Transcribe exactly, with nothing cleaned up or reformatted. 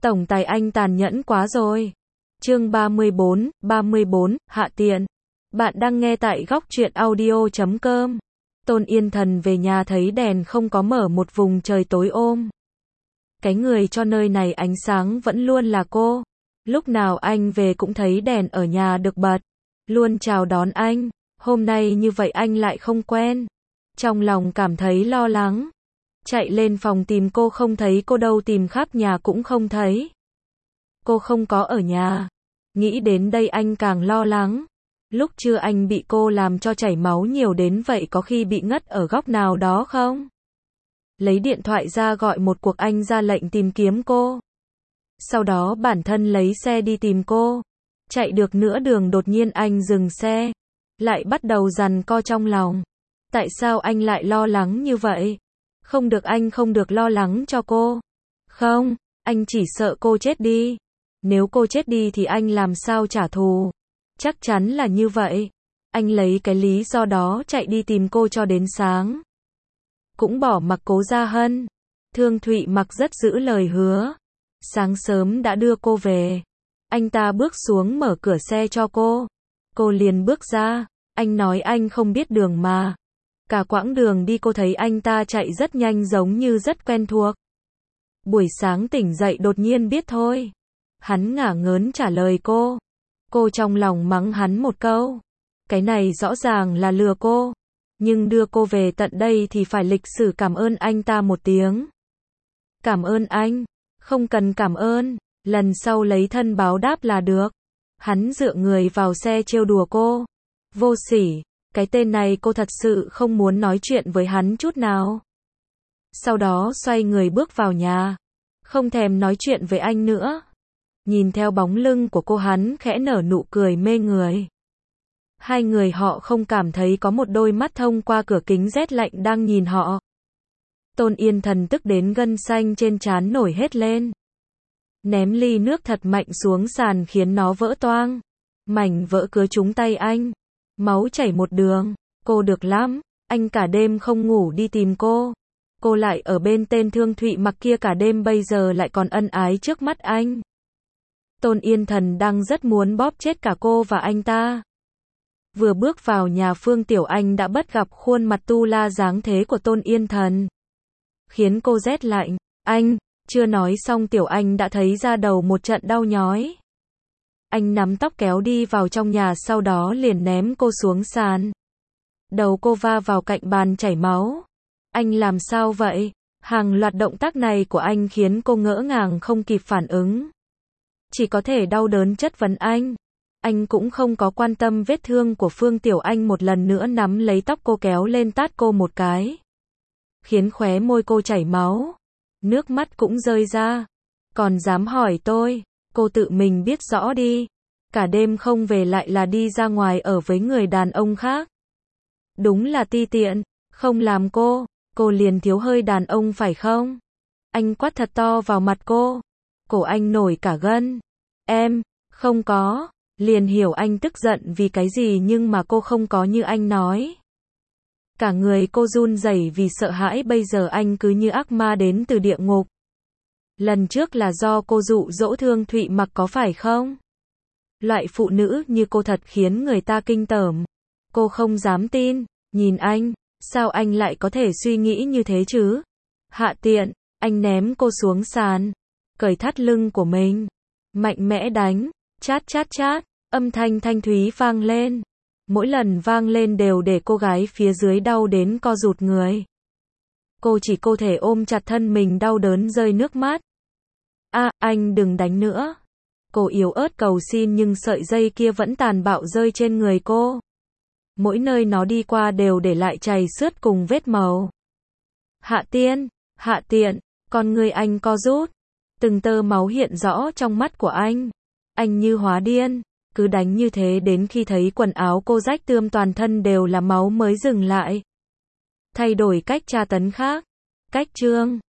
Tổng tài anh tàn nhẫn quá rồi. Chương ba mươi bốn, ba mươi bốn, hạ tiện. Bạn đang nghe tại góc truyện audio chấm com. Tôn Yên Thần về nhà thấy đèn không có mở, một vùng trời tối ôm. Cái người cho nơi này ánh sáng vẫn luôn là cô. Lúc nào anh về cũng thấy đèn ở nhà được bật, luôn chào đón anh. Hôm nay như vậy anh lại không quen. Trong lòng cảm thấy lo lắng. Chạy lên phòng tìm cô, không thấy cô đâu, tìm khắp nhà cũng không thấy. Cô không có ở nhà. Nghĩ đến đây anh càng lo lắng. Lúc trưa anh bị cô làm cho chảy máu nhiều đến vậy, có khi bị ngất ở góc nào đó không? Lấy điện thoại ra gọi một cuộc, anh ra lệnh tìm kiếm cô. Sau đó bản thân lấy xe đi tìm cô. Chạy được nửa đường đột nhiên anh dừng xe. Lại bắt đầu giằng co trong lòng. Tại sao anh lại lo lắng như vậy? Không được, anh không được lo lắng cho cô. Không, anh chỉ sợ cô chết đi. Nếu cô chết đi thì anh làm sao trả thù? Chắc chắn là như vậy. Anh lấy cái lý do đó chạy đi tìm cô cho đến sáng. Cũng bỏ mặc Cố Gia Hân. Thương Thụy Mặc rất giữ lời hứa. Sáng sớm đã đưa cô về. Anh ta bước xuống mở cửa xe cho cô. Cô liền bước ra. Anh nói anh không biết đường mà. Cả quãng đường đi cô thấy anh ta chạy rất nhanh, giống như rất quen thuộc. Buổi sáng tỉnh dậy đột nhiên biết thôi. Hắn ngả ngớn trả lời cô. Cô trong lòng mắng hắn một câu. Cái này rõ ràng là lừa cô. Nhưng đưa cô về tận đây thì phải lịch sử cảm ơn anh ta một tiếng. Cảm ơn anh. Không cần cảm ơn. Lần sau lấy thân báo đáp là được. Hắn dựa người vào xe trêu đùa cô. Vô sỉ. Cái tên này cô thật sự không muốn nói chuyện với hắn chút nào. Sau đó xoay người bước vào nhà. Không thèm nói chuyện với anh nữa. Nhìn theo bóng lưng của cô, hắn khẽ nở nụ cười mê người. Hai người họ không cảm thấy có một đôi mắt thông qua cửa kính rét lạnh đang nhìn họ. Tôn Yên Thần tức đến gân xanh trên trán nổi hết lên. Ném ly nước thật mạnh xuống sàn khiến nó vỡ toang. Mảnh vỡ cứa trúng tay anh. Máu chảy một đường. Cô được lắm. Anh cả đêm không ngủ đi tìm cô. Cô lại ở bên tên Thương Thụy Mặc kia cả đêm, bây giờ lại còn ân ái trước mắt anh. Tôn Yên Thần đang rất muốn bóp chết cả cô và anh ta. Vừa bước vào nhà, Phương Tiểu Anh đã bắt gặp khuôn mặt tu la dáng thế của Tôn Yên Thần. Khiến cô rét lạnh. Anh, chưa nói xong Tiểu Anh đã thấy da đầu một trận đau nhói. Anh nắm tóc kéo đi vào trong nhà, sau đó liền ném cô xuống sàn. Đầu cô va vào cạnh bàn chảy máu. Anh làm sao vậy? Hàng loạt động tác này của anh khiến cô ngỡ ngàng không kịp phản ứng. Chỉ có thể đau đớn chất vấn anh. Anh cũng không có quan tâm vết thương của Phương Tiểu Anh, một lần nữa nắm lấy tóc cô kéo lên tát cô một cái. Khiến khóe môi cô chảy máu. Nước mắt cũng rơi ra. Còn dám hỏi tôi, cô tự mình biết rõ đi. Cả đêm không về lại là đi ra ngoài ở với người đàn ông khác. Đúng là ti tiện, không làm cô, cô liền thiếu hơi đàn ông phải không? Anh quát thật to vào mặt cô. Cổ anh nổi cả gân. Em, không có. Liền hiểu anh tức giận vì cái gì, nhưng mà cô không có như anh nói. Cả người cô run rẩy vì sợ hãi, bây giờ anh cứ như ác ma đến từ địa ngục. Lần trước là do cô dụ dỗ Thương Thụy Mặc có phải không? Loại phụ nữ như cô thật khiến người ta kinh tởm. Cô không dám tin. Nhìn anh, sao anh lại có thể suy nghĩ như thế chứ? Hạ tiện. Anh ném cô xuống sàn. Cởi thắt lưng của mình. Mạnh mẽ đánh. Chát chát chát. Âm thanh thanh thúy vang lên. Mỗi lần vang lên đều để cô gái phía dưới đau đến co rụt người. Cô chỉ có thể ôm chặt thân mình, đau đớn rơi nước mắt. À, anh đừng đánh nữa. Cô yếu ớt cầu xin, nhưng sợi dây kia vẫn tàn bạo rơi trên người cô. Mỗi nơi nó đi qua đều để lại chày xước cùng vết màu. Hạ tiên, hạ tiện, con người anh co rút. Từng tơ máu hiện rõ trong mắt của anh. Anh như hóa điên, cứ đánh như thế đến khi thấy quần áo cô rách tươm, toàn thân đều là máu mới dừng lại. Thay đổi cách tra tấn khác. Cách chương